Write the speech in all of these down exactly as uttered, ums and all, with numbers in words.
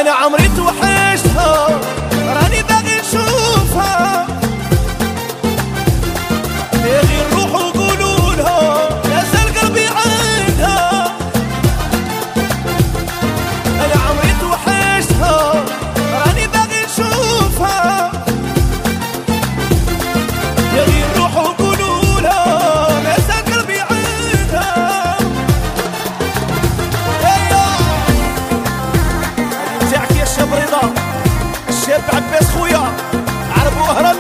انا عمري توحشتها راني باغي نشوفها، غير نروح وقولوا لها نزل قلبي عندها. انا عمري توحشتها راني باغي نشوفها، غير نروح وقولوا لها نزل قلبي عندها. تاعك يا شاب رضا، الشاب عباس خويا عرب وهرب،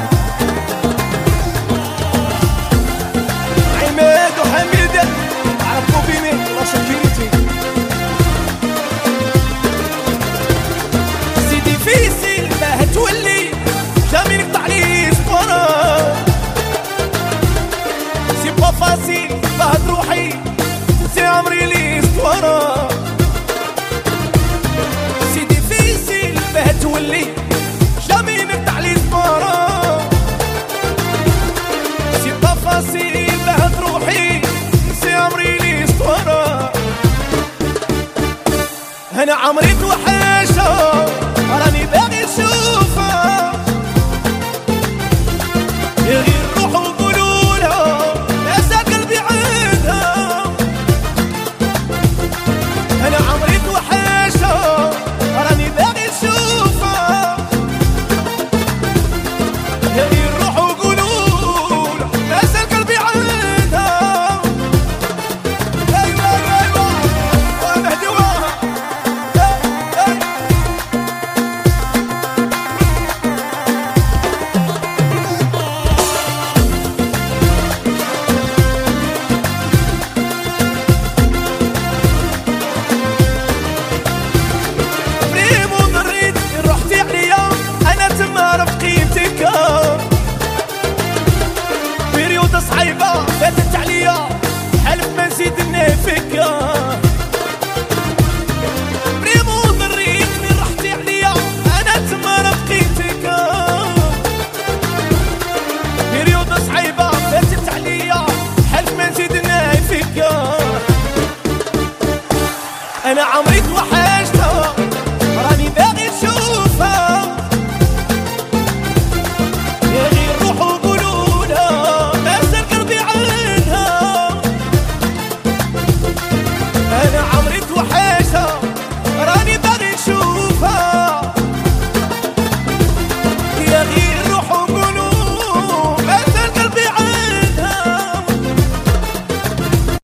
عماد وحميد عرب كوبيني لا شكيتي. سيدي فيسي باه تولي جامي نقطع لي سبورا، سي با فاسيل باه تروحي سي عمري لي سبورا. سيدي فيسي باه تولي جامي نقطع لي سبورا، سي با فاسيل باه تروحي سي عمري لي سبورا. انا عمري توحشها